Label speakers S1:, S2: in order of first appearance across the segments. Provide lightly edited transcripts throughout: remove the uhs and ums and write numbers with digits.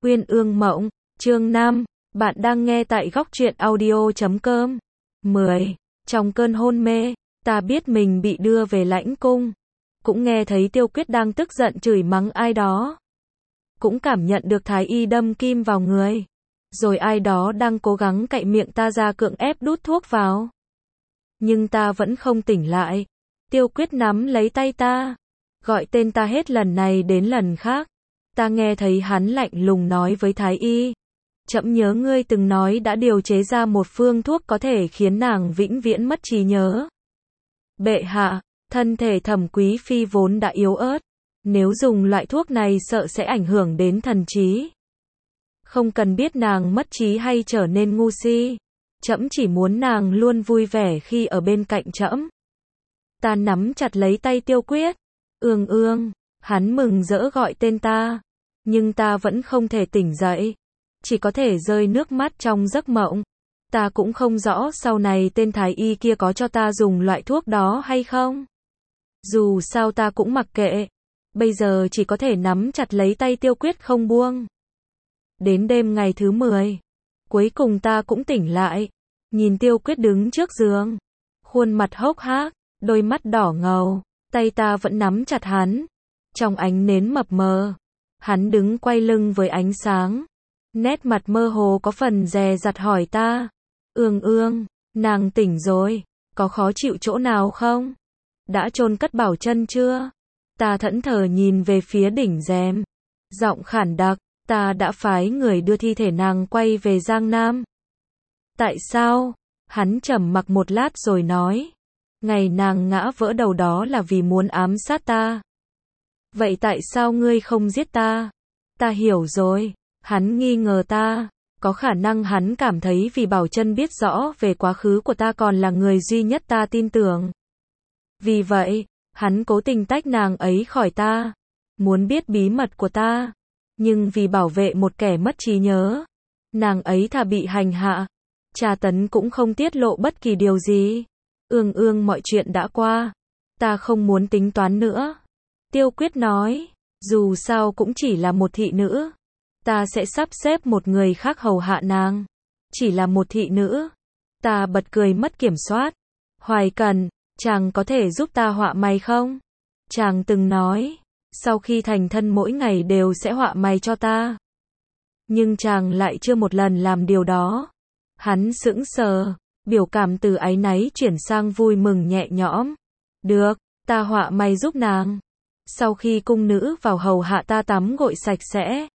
S1: Uyên ương mộng, chương 5, bạn đang nghe tại góc truyện audio.com. 10. Trong cơn hôn mê, ta biết mình bị đưa về lãnh cung. Cũng nghe thấy Tiêu Quyết đang tức giận chửi mắng ai đó. Cũng cảm nhận được thái y đâm kim vào người. Rồi ai đó đang cố gắng cạy miệng ta ra cưỡng ép đút thuốc vào. Nhưng ta vẫn không tỉnh lại. Tiêu Quyết nắm lấy tay ta, gọi tên ta hết lần này đến lần khác. Ta nghe thấy hắn lạnh lùng nói với thái y. Trẫm nhớ ngươi từng nói đã điều chế ra một phương thuốc có thể khiến nàng vĩnh viễn mất trí nhớ. Bệ hạ, thân thể Thẩm Quý Phi vốn đã yếu ớt. Nếu dùng loại thuốc này sợ sẽ ảnh hưởng đến thần trí. Không cần biết nàng mất trí hay trở nên ngu si. Trẫm chỉ muốn nàng luôn vui vẻ khi ở bên cạnh trẫm. Ta nắm chặt lấy tay Tiêu Quyết. Ương ương, hắn mừng rỡ gọi tên ta. Nhưng ta vẫn không thể tỉnh dậy. Chỉ có thể rơi nước mắt trong giấc mộng. Ta cũng không rõ sau này tên thái y kia có cho ta dùng loại thuốc đó hay không. Dù sao ta cũng mặc kệ. Bây giờ chỉ có thể nắm chặt lấy tay Tiêu Quyết không buông. Đến đêm ngày thứ 10. Cuối cùng ta cũng tỉnh lại. Nhìn Tiêu Quyết đứng trước giường. Khuôn mặt hốc hác, đôi mắt đỏ ngầu. Tay ta vẫn nắm chặt hắn. Trong ánh nến mập mờ. Hắn đứng quay lưng với ánh sáng. Nét mặt mơ hồ có phần dè dặt hỏi ta. Ương ương, nàng tỉnh rồi. Có khó chịu chỗ nào không? Đã chôn cất Bảo Chân chưa? Ta thẫn thờ nhìn về phía đỉnh rèm. Giọng khản đặc. Ta đã phái người đưa thi thể nàng quay về Giang Nam. Tại sao? Hắn trầm mặc một lát rồi nói. Ngày nàng ngã vỡ đầu đó là vì muốn ám sát ta. Vậy tại sao ngươi không giết ta? Ta hiểu rồi. Hắn nghi ngờ ta. Có khả năng hắn cảm thấy vì Bảo Chân biết rõ về quá khứ của ta còn là người duy nhất ta tin tưởng. Vì vậy, hắn cố tình tách nàng ấy khỏi ta. Muốn biết bí mật của ta. Nhưng vì bảo vệ một kẻ mất trí nhớ, nàng ấy thà bị hành hạ, tra tấn cũng không tiết lộ bất kỳ điều gì. Ương ương, mọi chuyện đã qua. Ta không muốn tính toán nữa. Tiêu Quyết nói, dù sao cũng chỉ là một thị nữ. Ta sẽ sắp xếp một người khác hầu hạ nàng. Chỉ là một thị nữ. Ta bật cười mất kiểm soát. Hoài Cần, chàng có thể giúp ta họa may không? Chàng từng nói, sau khi thành thân mỗi ngày đều sẽ họa may cho ta. Nhưng chàng lại chưa một lần làm điều đó. Hắn sững sờ, biểu cảm từ áy náy chuyển sang vui mừng nhẹ nhõm. Được, ta họa may giúp nàng. Sau khi cung nữ vào hầu hạ ta tắm gội sạch sẽ.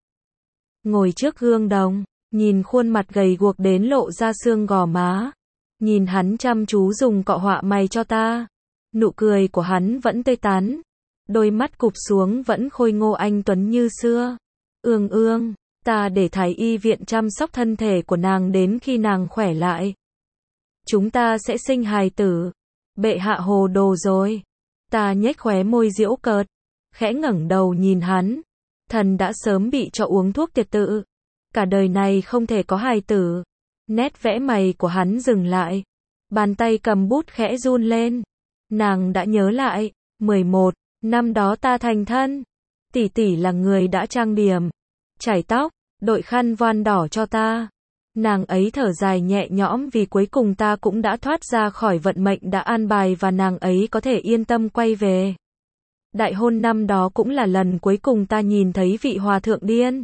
S1: Ngồi trước gương đồng, nhìn khuôn mặt gầy guộc đến lộ ra xương gò má. Nhìn hắn chăm chú dùng cọ họa may cho ta. Nụ cười của hắn vẫn tươi tắn. Đôi mắt cụp xuống vẫn khôi ngô anh tuấn như xưa. Ương ương, ta để thái y viện chăm sóc thân thể của nàng đến khi nàng khỏe lại. Chúng ta sẽ sinh hài tử. Bệ hạ hồ đồ rồi. Ta nhếch khóe môi giễu cợt, khẽ ngẩng đầu nhìn hắn. Thần đã sớm bị cho uống thuốc tiệt tự. Cả đời này không thể có hài tử. Nét vẽ mày của hắn dừng lại. Bàn tay cầm bút khẽ run lên. Nàng đã nhớ lại. 11. Năm đó ta thành thân. Tỷ tỷ là người đã trang điểm, chải tóc, đội khăn voan đỏ cho ta. Nàng ấy thở dài nhẹ nhõm vì cuối cùng ta cũng đã thoát ra khỏi vận mệnh đã an bài và nàng ấy có thể yên tâm quay về. Đại hôn năm đó cũng là lần cuối cùng ta nhìn thấy vị hòa thượng điên.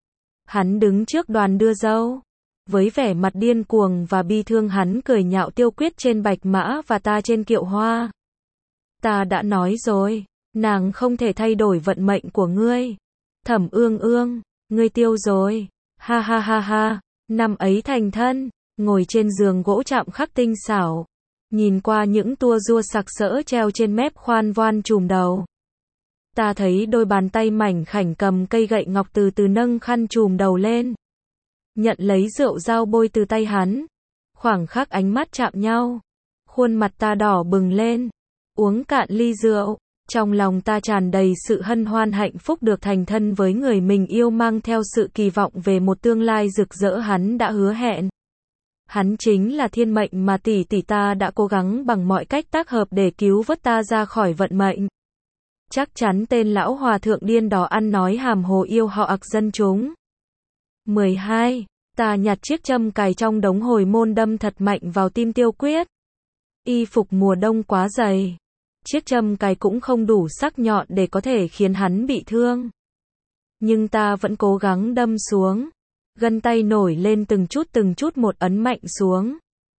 S1: Hắn đứng trước đoàn đưa dâu. Với vẻ mặt điên cuồng và bi thương hắn cười nhạo Tiêu Quyết trên bạch mã và ta trên kiệu hoa. Ta đã nói rồi. Nàng không thể thay đổi vận mệnh của ngươi. Thẩm ương ương, ngươi tiêu rồi. Ha ha ha ha. Năm ấy thành thân, ngồi trên giường gỗ chạm khắc tinh xảo. Nhìn qua những tua rua sặc sỡ treo trên mép khoan voan trùm đầu. Ta thấy đôi bàn tay mảnh khảnh cầm cây gậy ngọc từ từ nâng khăn trùm đầu lên. Nhận lấy rượu dao bôi từ tay hắn. Khoảng khắc ánh mắt chạm nhau. Khuôn mặt ta đỏ bừng lên. Uống cạn ly rượu. Trong lòng ta tràn đầy sự hân hoan hạnh phúc được thành thân với người mình yêu, mang theo sự kỳ vọng về một tương lai rực rỡ hắn đã hứa hẹn. Hắn chính là thiên mệnh mà tỷ tỷ ta đã cố gắng bằng mọi cách tác hợp để cứu vớt ta ra khỏi vận mệnh. Chắc chắn tên lão hòa thượng điên đó ăn nói hàm hồ yêu họ ặc dân chúng. 12. Ta nhặt chiếc châm cài trong đống hồi môn đâm thật mạnh vào tim Tiêu Quyết. Y phục mùa đông quá dày. Chiếc châm cài cũng không đủ sắc nhọn để có thể khiến hắn bị thương. Nhưng ta vẫn cố gắng đâm xuống. Gân tay nổi lên từng chút một ấn mạnh xuống.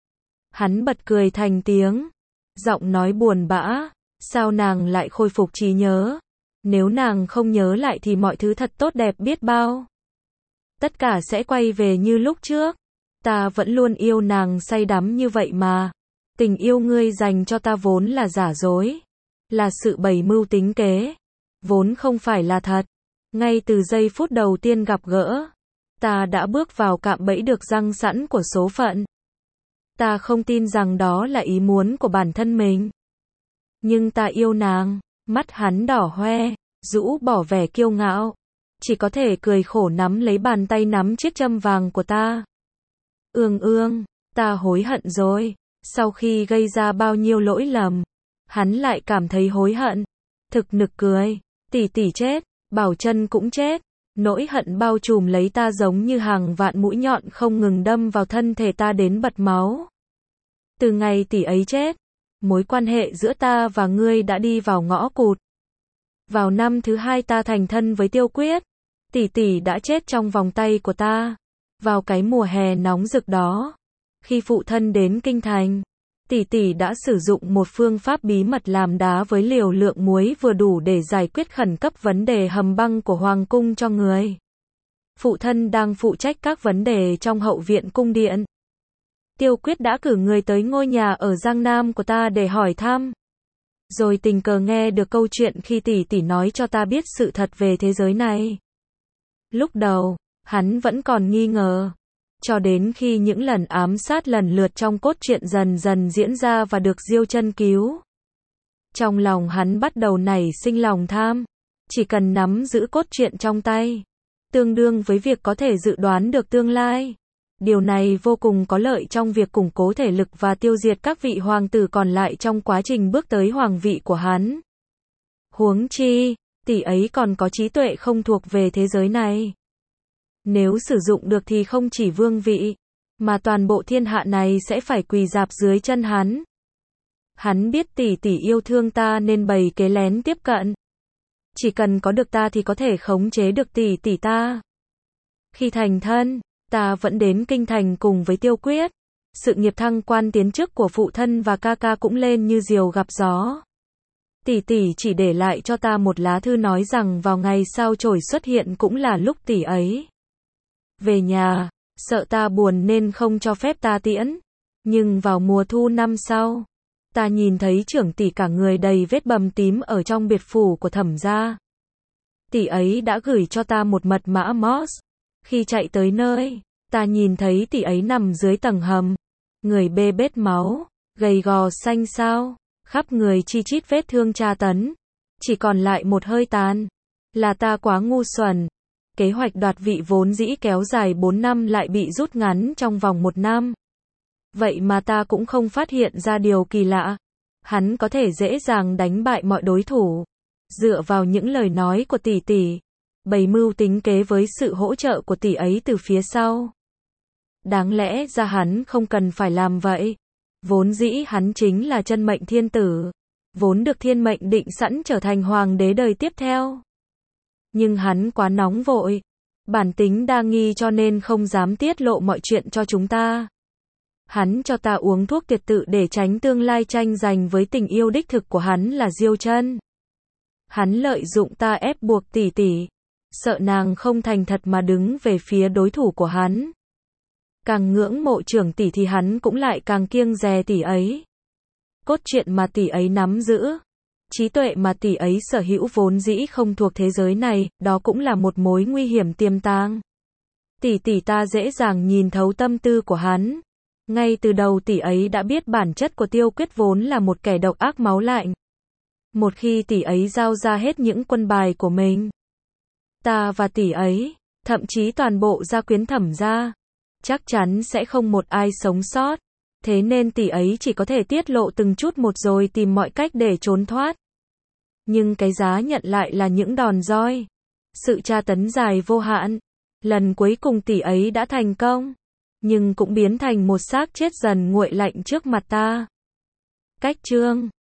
S1: Hắn bật cười thành tiếng. Giọng nói buồn bã. Sao nàng lại khôi phục trí nhớ? Nếu nàng không nhớ lại thì mọi thứ thật tốt đẹp biết bao. Tất cả sẽ quay về như lúc trước. Ta vẫn luôn yêu nàng say đắm như vậy mà. Tình yêu ngươi dành cho ta vốn là giả dối. Là sự bày mưu tính kế. Vốn không phải là thật. Ngay từ giây phút đầu tiên gặp gỡ, ta đã bước vào cạm bẫy được giăng sẵn của số phận. Ta không tin rằng đó là ý muốn của bản thân mình. Nhưng ta yêu nàng. Mắt hắn đỏ hoe, rũ bỏ vẻ kiêu ngạo. Chỉ có thể cười khổ nắm lấy bàn tay nắm chiếc châm vàng của ta. Ương, ta hối hận rồi. Sau khi gây ra bao nhiêu lỗi lầm, hắn lại cảm thấy hối hận. Thực nực cười. Tỷ tỷ chết, Bảo Chân cũng chết. Nỗi hận bao trùm lấy ta giống như hàng vạn mũi nhọn không ngừng đâm vào thân thể ta đến bật máu. Từ ngày tỷ ấy chết, mối quan hệ giữa ta và ngươi đã đi vào ngõ cụt. Vào năm thứ 2 ta thành thân với Tiêu Quyết, tỷ tỷ đã chết trong vòng tay của ta. Vào cái mùa hè nóng rực đó, khi phụ thân đến kinh thành, tỷ tỷ đã sử dụng một phương pháp bí mật làm đá với liều lượng muối vừa đủ để giải quyết khẩn cấp vấn đề hầm băng của hoàng cung cho người. Phụ thân đang phụ trách các vấn đề trong hậu viện cung điện. Tiêu Quyết đã cử người tới ngôi nhà ở Giang Nam của ta để hỏi thăm. Rồi tình cờ nghe được câu chuyện khi tỷ tỷ nói cho ta biết sự thật về thế giới này. Lúc đầu, hắn vẫn còn nghi ngờ. Cho đến khi những lần ám sát lần lượt trong cốt truyện dần dần diễn ra và được Diêu Chân cứu. Trong lòng hắn bắt đầu nảy sinh lòng tham. Chỉ cần nắm giữ cốt truyện trong tay, tương đương với việc có thể dự đoán được tương lai. Điều này vô cùng có lợi trong việc củng cố thể lực và tiêu diệt các vị hoàng tử còn lại trong quá trình bước tới hoàng vị của hắn. Huống chi, tỷ ấy còn có trí tuệ không thuộc về thế giới này. Nếu sử dụng được thì không chỉ vương vị, mà toàn bộ thiên hạ này sẽ phải quỳ rạp dưới chân hắn. Hắn biết tỷ tỷ yêu thương ta nên bày kế lén tiếp cận. Chỉ cần có được ta thì có thể khống chế được tỷ tỷ ta. Khi thành thân, ta vẫn đến kinh thành cùng với Tiêu Quyết. Sự nghiệp thăng quan tiến chức của phụ thân và ca ca cũng lên như diều gặp gió. Tỷ tỷ chỉ để lại cho ta một lá thư nói rằng vào ngày sao chổi xuất hiện cũng là lúc tỷ ấy về nhà, sợ ta buồn nên không cho phép ta tiễn. Nhưng vào mùa thu năm sau, ta nhìn thấy trưởng tỷ cả người đầy vết bầm tím ở trong biệt phủ của Thẩm gia. Tỷ ấy đã gửi cho ta một mật mã Morse. Khi chạy tới nơi, ta nhìn thấy tỷ ấy nằm dưới tầng hầm, người bê bết máu, gầy gò xanh xao, khắp người chi chít vết thương tra tấn, chỉ còn lại một hơi tàn. Là ta quá ngu xuẩn. Kế hoạch đoạt vị vốn dĩ kéo dài 4 năm lại bị rút ngắn trong vòng 1 năm. Vậy mà ta cũng không phát hiện ra điều kỳ lạ. Hắn có thể dễ dàng đánh bại mọi đối thủ. Dựa vào những lời nói của tỷ tỷ, bày mưu tính kế với sự hỗ trợ của tỷ ấy từ phía sau. Đáng lẽ ra hắn không cần phải làm vậy. Vốn dĩ hắn chính là chân mệnh thiên tử. Vốn được thiên mệnh định sẵn trở thành hoàng đế đời tiếp theo. Nhưng hắn quá nóng vội. Bản tính đa nghi cho nên không dám tiết lộ mọi chuyện cho chúng ta. Hắn cho ta uống thuốc tuyệt tự để tránh tương lai tranh giành với tình yêu đích thực của hắn là Diêu Chân. Hắn lợi dụng ta ép buộc tỷ tỷ. Sợ nàng không thành thật mà đứng về phía đối thủ của hắn. Càng ngưỡng mộ trưởng tỷ thì hắn cũng lại càng kiêng dè tỷ ấy. Cốt truyện mà tỷ ấy nắm giữ, trí tuệ mà tỷ ấy sở hữu vốn dĩ không thuộc thế giới này, đó cũng là một mối nguy hiểm tiềm tàng. Tỷ tỷ ta dễ dàng nhìn thấu tâm tư của hắn. Ngay từ đầu tỷ ấy đã biết bản chất của Tiêu Quyết vốn là một kẻ độc ác máu lạnh. Một khi tỷ ấy giao ra hết những quân bài của mình, ta và tỷ ấy, thậm chí toàn bộ gia quyến Thẩm gia, chắc chắn sẽ không một ai sống sót. Thế nên tỷ ấy chỉ có thể tiết lộ từng chút một rồi tìm mọi cách để trốn thoát. Nhưng cái giá nhận lại là những đòn roi, sự tra tấn dài vô hạn, Lần cuối cùng tỷ ấy đã thành công, nhưng cũng biến thành một xác chết dần nguội lạnh trước mặt ta. Cách chương